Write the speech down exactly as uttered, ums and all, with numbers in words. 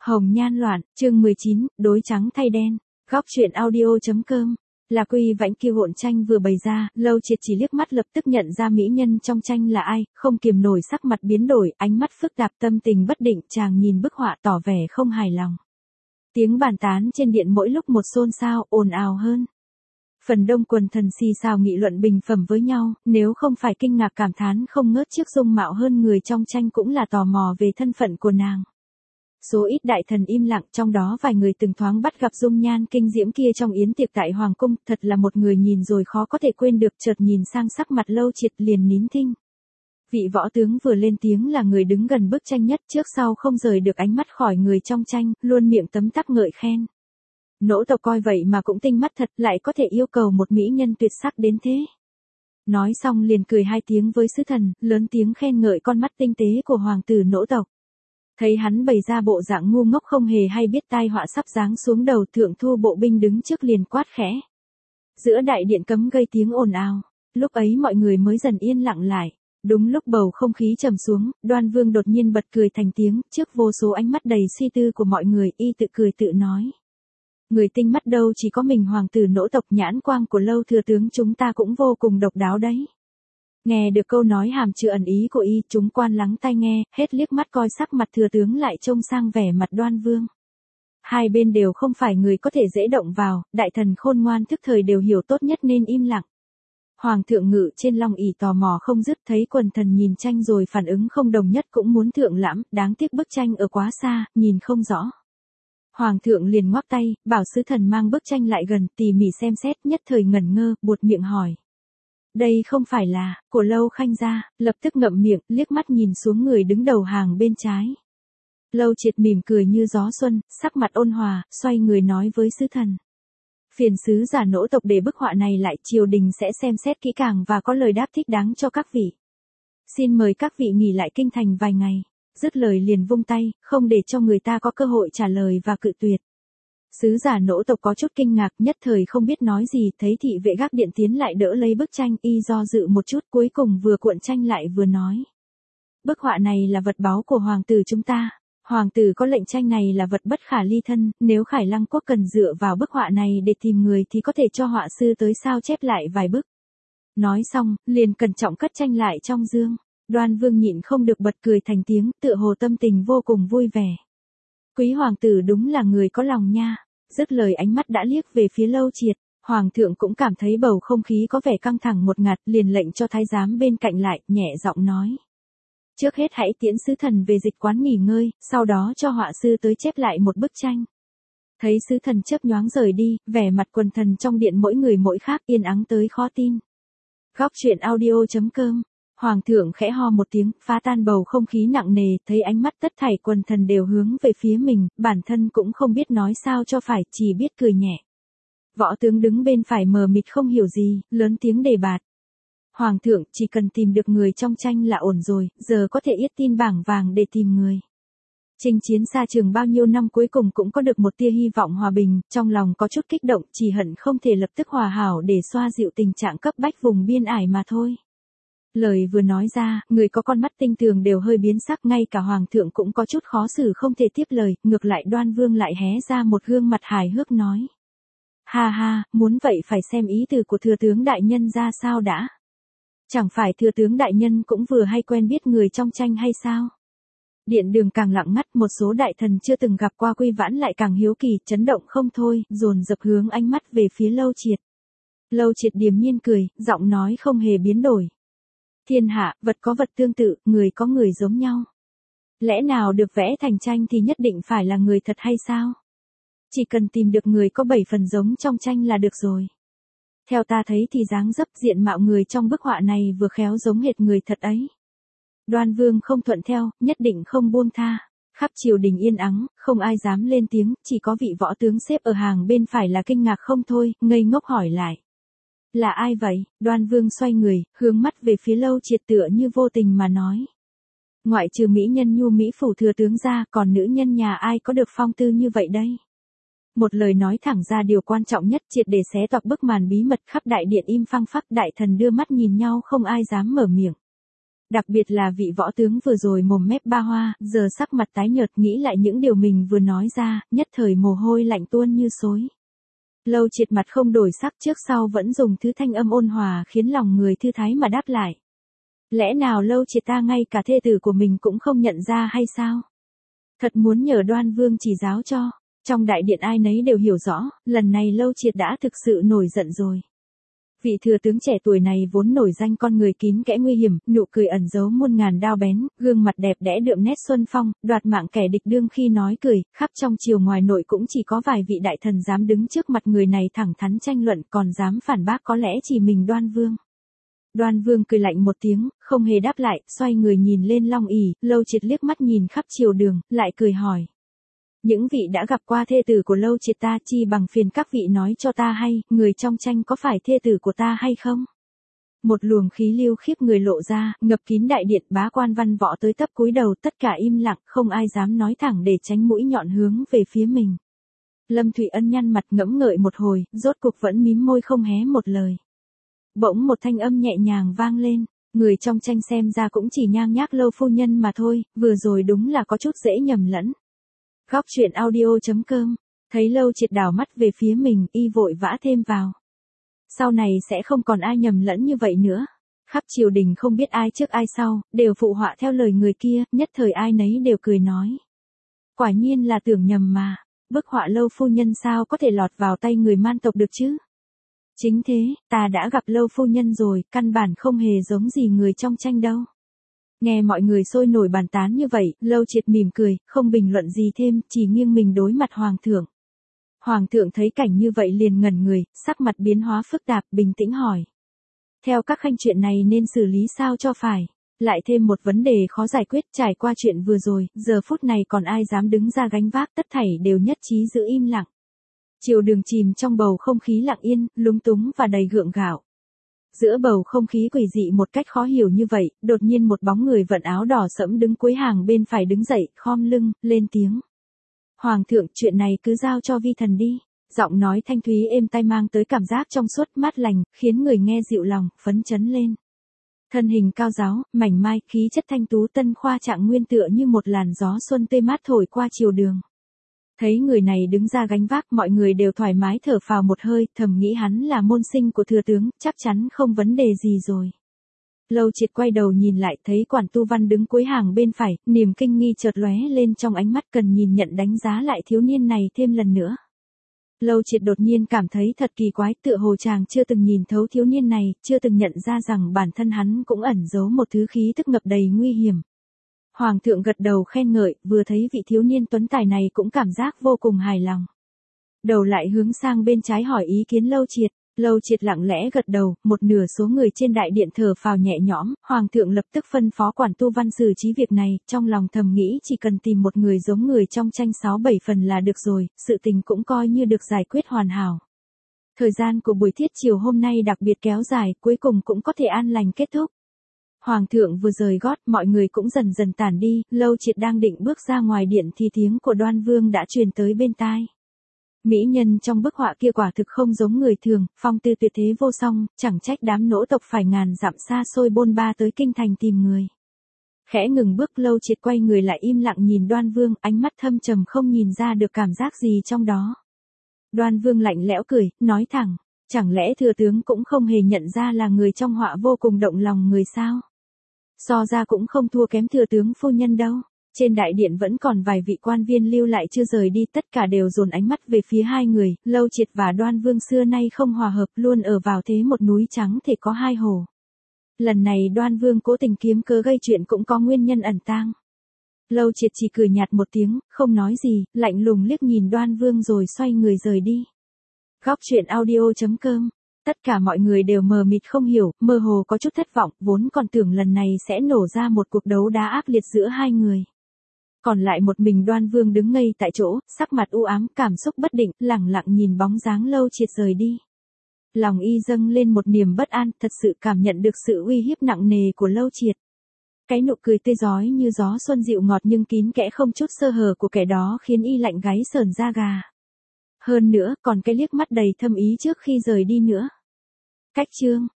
Hồng nhan loạn, chương mười chín, đối trắng thay đen. Góc truyện audio.com. Là Quy Vãnh Kiêu hỗn tranh vừa bày ra, Lâu Triệt chỉ liếc mắt lập tức nhận ra mỹ nhân trong tranh là ai, không kiềm nổi sắc mặt biến đổi, ánh mắt phức tạp tâm tình bất định, chàng nhìn bức họa tỏ vẻ không hài lòng. Tiếng bàn tán trên điện mỗi lúc một xôn xao, ồn ào hơn. Phần đông quần thần xì xào nghị luận bình phẩm với nhau, nếu không phải kinh ngạc cảm thán không ngớt trước dung mạo hơn người trong tranh cũng là tò mò về thân phận của nàng. Số ít đại thần im lặng, trong đó vài người từng thoáng bắt gặp dung nhan kinh diễm kia trong yến tiệc tại Hoàng Cung, thật là một người nhìn rồi khó có thể quên được, chợt nhìn sang sắc mặt Lâu Triệt liền nín thinh. Vị võ tướng vừa lên tiếng là người đứng gần bức tranh nhất, trước sau không rời được ánh mắt khỏi người trong tranh, luôn miệng tấm tắc ngợi khen. Nỗ tộc coi vậy mà cũng tinh mắt thật, lại có thể yêu cầu một mỹ nhân tuyệt sắc đến thế. Nói xong liền cười hai tiếng với sứ thần, lớn tiếng khen ngợi con mắt tinh tế của hoàng tử Nỗ tộc. Thấy hắn bày ra bộ dạng ngu ngốc không hề hay biết tai họa sắp giáng xuống đầu, Thượng Thu bộ binh đứng trước liền quát khẽ. Giữa đại điện cấm gây tiếng ồn ào, lúc ấy mọi người mới dần yên lặng lại. Đúng lúc bầu không khí trầm xuống, Đoan Vương đột nhiên bật cười thành tiếng, trước vô số ánh mắt đầy suy tư của mọi người, y tự cười tự nói. Người tinh mắt đâu chỉ có mình hoàng tử Nỗ tộc, nhãn quang của Lâu thừa tướng chúng ta cũng vô cùng độc đáo đấy. Nghe được câu nói hàm chứa ẩn ý của y, chúng quan lắng tai nghe, hết liếc mắt coi sắc mặt thừa tướng lại trông sang vẻ mặt Đoan Vương. Hai bên đều không phải người có thể dễ động vào, đại thần khôn ngoan thức thời đều hiểu tốt nhất nên im lặng. Hoàng thượng ngự trên long ỷ tò mò không dứt, thấy quần thần nhìn tranh rồi phản ứng không đồng nhất cũng muốn thượng lãm, đáng tiếc bức tranh ở quá xa, nhìn không rõ. Hoàng thượng liền ngoắc tay, bảo sứ thần mang bức tranh lại gần, tỉ mỉ xem xét, nhất thời ngẩn ngơ, buột miệng hỏi. Đây không phải là, của Lâu Khanh gia, lập tức ngậm miệng, liếc mắt nhìn xuống người đứng đầu hàng bên trái. Lâu Triệt mỉm cười như gió xuân, sắc mặt ôn hòa, xoay người nói với sứ thần. Phiền sứ giả Nỗ tộc để bức họa này lại, triều đình sẽ xem xét kỹ càng và có lời đáp thích đáng cho các vị. Xin mời các vị nghỉ lại kinh thành vài ngày. Dứt lời liền vung tay, không để cho người ta có cơ hội trả lời và cự tuyệt. Sứ giả Nỗ tộc có chút kinh ngạc, nhất thời không biết nói gì, thấy thị vệ gác điện tiến lại đỡ lấy bức tranh, y do dự một chút, cuối cùng vừa cuộn tranh lại vừa nói. Bức họa này là vật báu của hoàng tử chúng ta. Hoàng tử có lệnh tranh này là vật bất khả ly thân, nếu Khải Lăng quốc cần dựa vào bức họa này để tìm người thì có thể cho họa sư tới sao chép lại vài bức. Nói xong, liền cẩn trọng cất tranh lại trong dương. Đoan Vương nhịn không được bật cười thành tiếng, tựa hồ tâm tình vô cùng vui vẻ. Quý hoàng tử đúng là người có lòng nha. Dứt lời ánh mắt đã liếc về phía Lâu Triệt, hoàng thượng cũng cảm thấy bầu không khí có vẻ căng thẳng một ngạt, liền lệnh cho thái giám bên cạnh lại, nhẹ giọng nói. Trước hết hãy tiễn sứ thần về dịch quán nghỉ ngơi, sau đó cho họa sư tới chép lại một bức tranh. Thấy sứ thần chớp nhoáng rời đi, vẻ mặt quần thần trong điện mỗi người mỗi khác, yên ắng tới khó tin. Góc truyện audio.com. Hoàng thượng khẽ ho một tiếng, phá tan bầu không khí nặng nề, thấy ánh mắt tất thảy quần thần đều hướng về phía mình, bản thân cũng không biết nói sao cho phải, chỉ biết cười nhẹ. Võ tướng đứng bên phải mờ mịt không hiểu gì, lớn tiếng đề bạt. Hoàng thượng, chỉ cần tìm được người trong tranh là ổn rồi, giờ có thể yết tin bảng vàng để tìm người. Chinh chiến xa trường bao nhiêu năm cuối cùng cũng có được một tia hy vọng hòa bình, trong lòng có chút kích động, chỉ hận không thể lập tức hòa hảo để xoa dịu tình trạng cấp bách vùng biên ải mà thôi. Lời vừa nói ra, người có con mắt tinh tường đều hơi biến sắc, ngay cả hoàng thượng cũng có chút khó xử không thể tiếp lời, ngược lại Đoan Vương lại hé ra một gương mặt hài hước nói. Ha ha, muốn vậy phải xem ý từ của thừa tướng đại nhân ra sao đã. Chẳng phải thừa tướng đại nhân cũng vừa hay quen biết người trong tranh hay sao? Điện đường càng lặng ngắt, một số đại thần chưa từng gặp qua Quy Vãn lại càng hiếu kỳ, chấn động không thôi, dồn dập hướng ánh mắt về phía Lâu Triệt. Lâu Triệt điềm nhiên cười, giọng nói không hề biến đổi. Thiên hạ, vật có vật tương tự, người có người giống nhau. Lẽ nào được vẽ thành tranh thì nhất định phải là người thật hay sao? Chỉ cần tìm được người có bảy phần giống trong tranh là được rồi. Theo ta thấy thì dáng dấp diện mạo người trong bức họa này vừa khéo giống hệt người thật ấy. Đoan Vương không thuận theo, nhất định không buông tha. Khắp triều đình yên ắng, không ai dám lên tiếng, chỉ có vị võ tướng xếp ở hàng bên phải là kinh ngạc không thôi, ngây ngốc hỏi lại. Là ai vậy? Đoan Vương xoay người, hướng mắt về phía Lâu Triệt tựa như vô tình mà nói. Ngoại trừ mỹ nhân nhu mỹ phủ thừa tướng ra, còn nữ nhân nhà ai có được phong tư như vậy đây? Một lời nói thẳng ra điều quan trọng nhất, triệt để xé toạc bức màn bí mật, khắp đại điện im phăng phắc, đại thần đưa mắt nhìn nhau không ai dám mở miệng. Đặc biệt là vị võ tướng vừa rồi mồm mép ba hoa, giờ sắc mặt tái nhợt nghĩ lại những điều mình vừa nói ra, nhất thời mồ hôi lạnh tuôn như xối. Lâu Triệt mặt không đổi sắc trước sau vẫn dùng thứ thanh âm ôn hòa khiến lòng người thư thái mà đáp lại. Lẽ nào Lâu Triệt ta ngay cả thê tử của mình cũng không nhận ra hay sao? Thật muốn nhờ Đoan Vương chỉ giáo cho. Trong đại điện ai nấy đều hiểu rõ, lần này Lâu Triệt đã thực sự nổi giận rồi. Vị thừa tướng trẻ tuổi này vốn nổi danh con người kín kẽ nguy hiểm, nụ cười ẩn giấu muôn ngàn đao bén, gương mặt đẹp đẽ đượm nét xuân phong, đoạt mạng kẻ địch đương khi nói cười, khắp trong triều ngoài nội cũng chỉ có vài vị đại thần dám đứng trước mặt người này thẳng thắn tranh luận, còn dám phản bác có lẽ chỉ mình Đoan Vương. Đoan Vương cười lạnh một tiếng, không hề đáp lại, xoay người nhìn lên Long ỷ, Lâu Triệt liếc mắt nhìn khắp triều đường, lại cười hỏi. Những vị đã gặp qua thê tử của Lâu Triệt ta, chi bằng phiền các vị nói cho ta hay, người trong tranh có phải thê tử của ta hay không? Một luồng khí lưu khiếp người lộ ra, ngập kín đại điện, bá quan văn võ tới tấp cúi đầu, tất cả im lặng, không ai dám nói thẳng để tránh mũi nhọn hướng về phía mình. Lâm Thụy Ân nhăn mặt ngẫm ngợi một hồi, rốt cục vẫn mím môi không hé một lời. Bỗng một thanh âm nhẹ nhàng vang lên, người trong tranh xem ra cũng chỉ nhang nhác Lâu phu nhân mà thôi, vừa rồi đúng là có chút dễ nhầm lẫn. Góc truyện audio.com, thấy Lâu Triệt đảo mắt về phía mình, y vội vã thêm vào. Sau này sẽ không còn ai nhầm lẫn như vậy nữa. Khắp triều đình không biết ai trước ai sau, đều phụ họa theo lời người kia, nhất thời ai nấy đều cười nói. Quả nhiên là tưởng nhầm mà, bức họa Lâu phu nhân sao có thể lọt vào tay người man tộc được chứ? Chính thế, ta đã gặp Lâu phu nhân rồi, căn bản không hề giống gì người trong tranh đâu. Nghe mọi người sôi nổi bàn tán như vậy, Lâu Triệt mỉm cười, không bình luận gì thêm, chỉ nghiêng mình đối mặt Hoàng thượng. Hoàng thượng thấy cảnh như vậy liền ngẩn người, sắc mặt biến hóa phức tạp, bình tĩnh hỏi. Theo các khanh chuyện này nên xử lý sao cho phải? Lại thêm một vấn đề khó giải quyết, trải qua chuyện vừa rồi, giờ phút này còn ai dám đứng ra gánh vác, tất thảy đều nhất trí giữ im lặng. Triều đường chìm trong bầu không khí lặng yên, lúng túng và đầy gượng gạo. Giữa bầu không khí quỷ dị một cách khó hiểu như vậy, đột nhiên một bóng người vận áo đỏ sẫm đứng cuối hàng bên phải đứng dậy, khom lưng, lên tiếng. Hoàng thượng, chuyện này cứ giao cho vi thần đi. Giọng nói thanh thúy êm tai mang tới cảm giác trong suốt mát lành, khiến người nghe dịu lòng, phấn chấn lên. Thân hình cao ráo, mảnh mai, khí chất thanh tú tân khoa trạng nguyên tựa như một làn gió xuân tươi mát thổi qua triều đường. Thấy người này đứng ra gánh vác, mọi người đều thoải mái thở phào một hơi, thầm nghĩ hắn là môn sinh của thừa tướng, chắc chắn không vấn đề gì rồi. Lâu Triệt quay đầu nhìn lại, thấy Quản Tu Văn đứng cuối hàng bên phải, niềm kinh nghi chợt lóe lên trong ánh mắt, cần nhìn nhận đánh giá lại thiếu niên này thêm lần nữa. Lâu Triệt đột nhiên cảm thấy thật kỳ quái, tựa hồ chàng chưa từng nhìn thấu thiếu niên này, chưa từng nhận ra rằng bản thân hắn cũng ẩn giấu một thứ khí tức ngập đầy nguy hiểm. Hoàng thượng gật đầu khen ngợi, vừa thấy vị thiếu niên tuấn tài này cũng cảm giác vô cùng hài lòng. Đầu lại hướng sang bên trái hỏi ý kiến Lâu Triệt. Lâu Triệt lặng lẽ gật đầu, một nửa số người trên đại điện thở phào nhẹ nhõm, Hoàng thượng lập tức phân phó Quản Tu Văn xử trí việc này, trong lòng thầm nghĩ chỉ cần tìm một người giống người trong tranh sáu bảy phần là được rồi, sự tình cũng coi như được giải quyết hoàn hảo. Thời gian của buổi thiết chiều hôm nay đặc biệt kéo dài, cuối cùng cũng có thể an lành kết thúc. Hoàng thượng vừa rời gót, mọi người cũng dần dần tản đi, Lâu Triệt đang định bước ra ngoài điện thì tiếng của Đoan Vương đã truyền tới bên tai. Mỹ nhân trong bức họa kia quả thực không giống người thường, phong tư tuyệt thế vô song, chẳng trách đám nỗ tộc phải ngàn dặm xa xôi bôn ba tới kinh thành tìm người. Khẽ ngừng bước, Lâu Triệt quay người lại im lặng nhìn Đoan Vương, ánh mắt thâm trầm không nhìn ra được cảm giác gì trong đó. Đoan Vương lạnh lẽo cười, nói thẳng, chẳng lẽ thừa tướng cũng không hề nhận ra là người trong họa vô cùng động lòng người sao? So ra cũng không thua kém thừa tướng phu nhân đâu. Trên đại điện vẫn còn vài vị quan viên lưu lại chưa rời đi, tất cả đều dồn ánh mắt về phía hai người, Lâu Triệt và Đoan Vương xưa nay không hòa hợp, luôn ở vào thế một núi trắng thể có hai hồ. Lần này Đoan Vương cố tình kiếm cớ gây chuyện cũng có nguyên nhân ẩn tàng. Lâu Triệt chỉ cười nhạt một tiếng, không nói gì, lạnh lùng liếc nhìn Đoan Vương rồi xoay người rời đi. Góc truyện audio.com. Tất cả mọi người đều mờ mịt không hiểu, mơ hồ có chút thất vọng, vốn còn tưởng lần này sẽ nổ ra một cuộc đấu đá ác liệt giữa hai người. Còn lại một mình Đoan Vương đứng ngây tại chỗ, sắc mặt u ám, cảm xúc bất định, lẳng lặng nhìn bóng dáng Lâu Triệt rời đi. Lòng y dâng lên một niềm bất an, thật sự cảm nhận được sự uy hiếp nặng nề của Lâu Triệt. Cái nụ cười tươi rói như gió xuân dịu ngọt nhưng kín kẽ không chút sơ hở của kẻ đó khiến y lạnh gáy sởn da gà. Hơn nữa, còn cái liếc mắt đầy thâm ý trước khi rời đi nữa. Cách chương